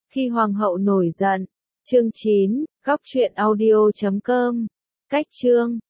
Khi hoàng hậu nổi giận. Chương 9, góc truyện audio.com. Cách chương